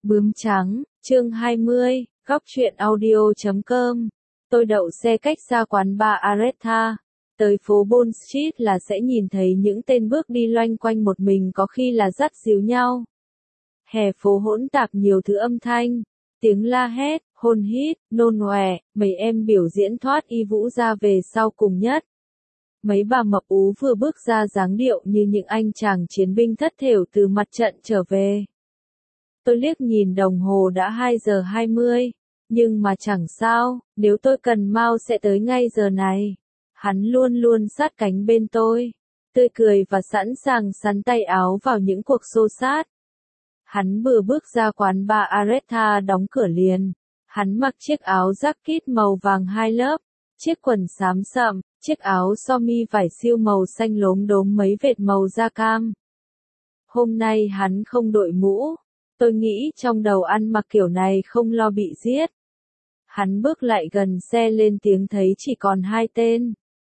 Bướm trắng, chương 20, góc truyện audio.com. Tôi đậu xe cách xa quán bar Aretha. Tới phố Bond Street là sẽ nhìn thấy những tên bước đi loanh quanh một mình, có khi là dắt díu nhau. Hè phố hỗn tạp nhiều thứ âm thanh, tiếng la hét, hôn hít, nôn ọe, mấy em biểu diễn thoát y vũ ra về sau cùng nhất. Mấy bà mập ú vừa bước ra dáng điệu như những anh chàng chiến binh thất thểu từ mặt trận trở về. Tôi liếc nhìn đồng hồ đã 2 giờ 20, nhưng mà chẳng sao, nếu tôi cần Mao sẽ tới ngay giờ này. Hắn luôn luôn sát cánh bên tôi, tươi cười và sẵn sàng sắn tay áo vào những cuộc xô xát. Hắn vừa bước ra quán bar Aretha đóng cửa liền. Hắn mặc chiếc áo jacket màu vàng 2 lớp, chiếc quần xám sậm, chiếc áo sơ mi vải siêu màu xanh lốm đốm mấy vệt màu da cam. Hôm nay hắn không đội mũ. Tôi nghĩ trong đầu ăn mặc kiểu này không lo bị giết. Hắn bước lại gần xe lên tiếng thấy chỉ còn 2 tên.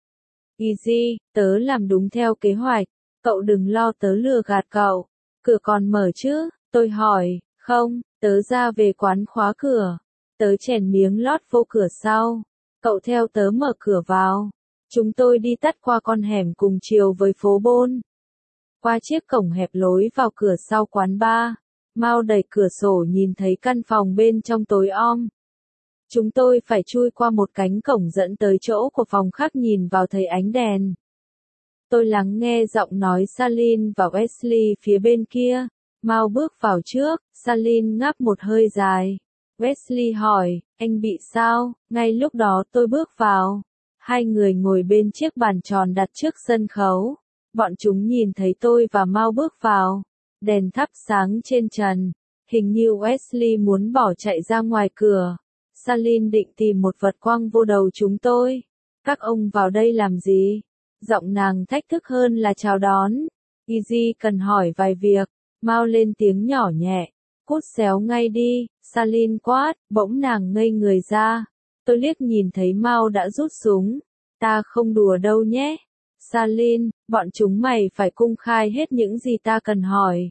Easy, tớ làm đúng theo kế hoạch, cậu đừng lo tớ lừa gạt cậu. Cửa còn mở chứ? Tôi hỏi. Không, tớ ra về quán khóa cửa. Tớ chèn miếng lót vô cửa sau. Cậu theo tớ mở cửa vào. Chúng tôi đi tắt qua con hẻm cùng chiều với phố Bond. Qua chiếc cổng hẹp lối vào cửa sau quán bar. Mao đẩy cửa sổ nhìn thấy căn phòng bên trong tối om. Chúng tôi phải chui qua một cánh cổng dẫn tới chỗ của phòng khác, nhìn vào thấy ánh đèn. Tôi lắng nghe giọng nói Salin và Wesley phía bên kia. Mao bước vào trước, Salin ngáp một hơi dài. Wesley hỏi, anh bị sao? Ngay lúc đó tôi bước vào. Hai người ngồi bên chiếc bàn tròn đặt trước sân khấu. Bọn chúng nhìn thấy tôi và Mao bước vào. Đèn thắp sáng trên trần. Hình như Wesley muốn bỏ chạy ra ngoài cửa. Salin định tìm một vật quăng vô đầu chúng tôi. Các ông vào đây làm gì? Giọng nàng thách thức hơn là chào đón. Easy cần hỏi vài việc. Mao lên tiếng nhỏ nhẹ. Cút xéo ngay đi, Salin quát, bỗng nàng ngây người ra. Tôi liếc nhìn thấy Mao đã rút súng. Ta không đùa đâu nhé. Salin, bọn chúng mày phải công khai hết những gì ta cần hỏi.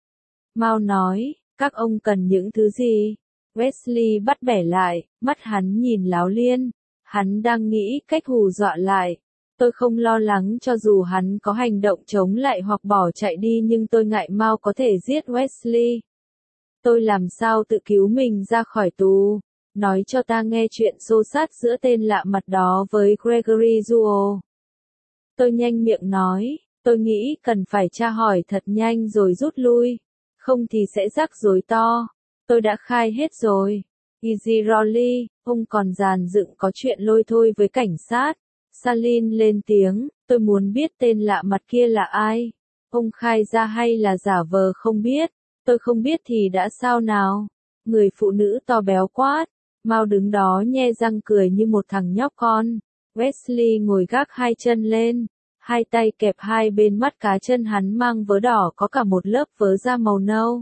Mao nói, các ông cần những thứ gì? Wesley bắt bẻ lại, mắt hắn nhìn láo liên. Hắn đang nghĩ cách hù dọa lại. Tôi không lo lắng cho dù hắn có hành động chống lại hoặc bỏ chạy đi, nhưng tôi ngại Mao có thể giết Wesley. Tôi làm sao tự cứu mình ra khỏi tù? Nói cho ta nghe chuyện xô xát giữa tên lạ mặt đó với Gregory Jewell. Tôi nhanh miệng nói, tôi nghĩ cần phải tra hỏi thật nhanh rồi rút lui. Không thì sẽ rắc rối to. Tôi đã khai hết rồi. Easy Rolly, ông còn dàn dựng có chuyện lôi thôi với cảnh sát. Salin lên tiếng, tôi muốn biết tên lạ mặt kia là ai. Ông khai ra hay là giả vờ không biết? Tôi không biết thì đã sao nào? Người phụ nữ to béo quát. Mao đứng đó nhe răng cười như một thằng nhóc con. Wesley ngồi gác hai chân lên. Hai tay kẹp hai bên mắt cá chân hắn mang vớ đỏ có cả một lớp vớ da màu nâu.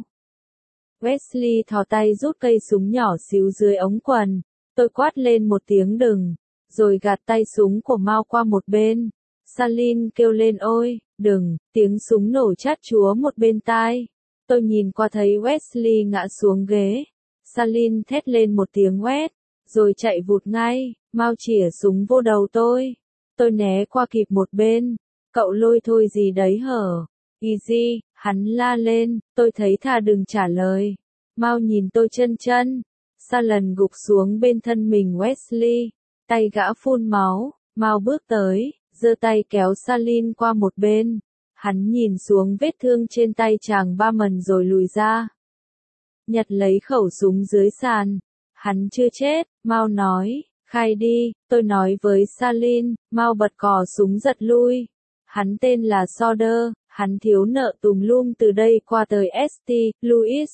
Wesley thò tay rút cây súng nhỏ xíu dưới ống quần. Tôi quát lên một tiếng đừng, rồi gạt tay súng của Mao qua một bên. Salin kêu lên ôi, đừng, tiếng súng nổ chát chúa một bên tai. Tôi nhìn qua thấy Wesley ngã xuống ghế. Salin thét lên một tiếng quét, rồi chạy vụt ngay. Mao chĩa súng vô đầu tôi. Tôi né qua kịp một bên. Cậu lôi thôi gì đấy hở? Easy, hắn la lên, tôi thấy thà đừng trả lời. Mao nhìn tôi chân chân. Salin gục xuống bên thân mình Wesley. Tay gã phun máu. Mao bước tới, giơ tay kéo Salin qua một bên. Hắn nhìn xuống vết thương trên tay chàng Barman rồi lùi ra. Nhặt lấy khẩu súng dưới sàn. Hắn chưa chết, Mao nói, khai đi. Tôi nói với Salin. Mao bật cò súng giật lui. Hắn tên là Soder, hắn thiếu nợ tùm lum từ đây qua tới St. Louis.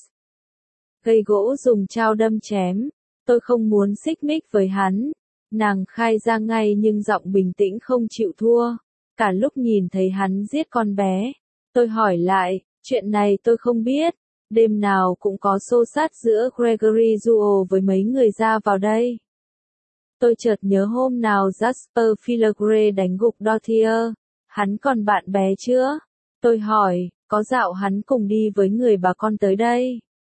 Cây gỗ dùng chao đâm chém. Tôi không muốn xích mích với hắn. Nàng khai ra ngay nhưng giọng bình tĩnh không chịu thua. Cả lúc nhìn thấy hắn giết con bé. Tôi hỏi lại, chuyện này tôi không biết. Đêm nào cũng có xô xát giữa Gregory Jewell với mấy người ra vào đây. Tôi chợt nhớ hôm nào Jasper Philagre đánh gục Dortier. Hắn còn bạn bè chưa? Tôi hỏi, có dạo hắn cùng đi với người bà con tới đây.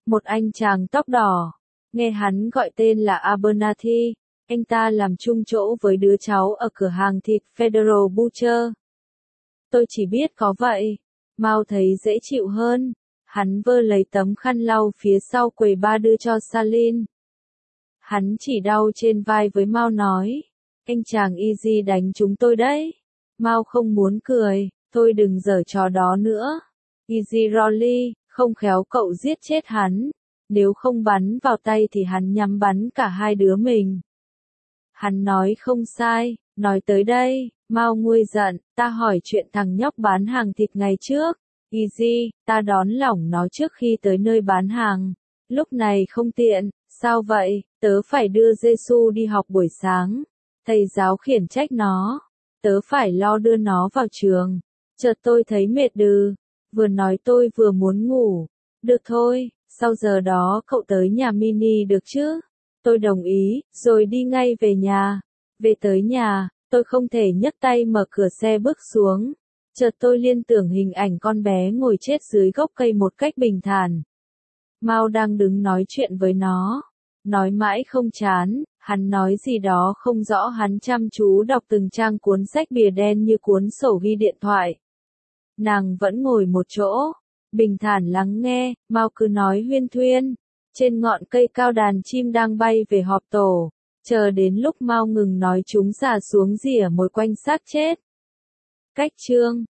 Một anh chàng tóc đỏ. Nghe hắn gọi tên là Abernathy. Anh ta làm chung chỗ với đứa cháu ở cửa hàng thịt Federal Butcher. Tôi chỉ biết có vậy. Mao thấy dễ chịu hơn. Hắn vơ lấy tấm khăn lau phía sau quầy ba đưa cho Salin. Hắn chỉ đau trên vai với Mao nói. Anh chàng Easy đánh chúng tôi đấy. Mao không muốn cười. Thôi đừng giở trò đó nữa. Easy Rolly, không khéo cậu giết chết hắn. Nếu không bắn vào tay thì hắn nhắm bắn cả hai đứa mình. Hắn nói không sai. Nói tới đây, Mao nguôi giận. Ta hỏi chuyện thằng nhóc bán hàng thịt ngày trước. Easy, ta đón lỏng nó trước khi tới nơi bán hàng. Lúc này không tiện. Sao vậy? Tớ phải đưa Giêsu đi học buổi sáng. Thầy giáo khiển trách nó. Tớ phải lo đưa nó vào trường. Chợt tôi thấy mệt đừ. Vừa nói tôi vừa muốn ngủ. Được thôi, sau giờ đó cậu tới nhà Mini được chứ? Tôi đồng ý, rồi đi ngay về nhà. Về tới nhà, tôi không thể nhấc tay mở cửa xe bước xuống. Chợt tôi liên tưởng hình ảnh con bé ngồi chết dưới gốc cây một cách bình thản. Mao đang đứng nói chuyện với nó. Nói mãi không chán, hắn nói gì đó không rõ, hắn chăm chú đọc từng trang cuốn sách bìa đen như cuốn sổ ghi điện thoại. Nàng vẫn ngồi một chỗ, bình thản lắng nghe. Mao cứ nói huyên thuyên. Trên ngọn cây cao đàn chim đang bay về họp tổ. Chờ đến lúc Mao ngừng nói chúng xà xuống rỉa mồi quanh xác chết. Cách chương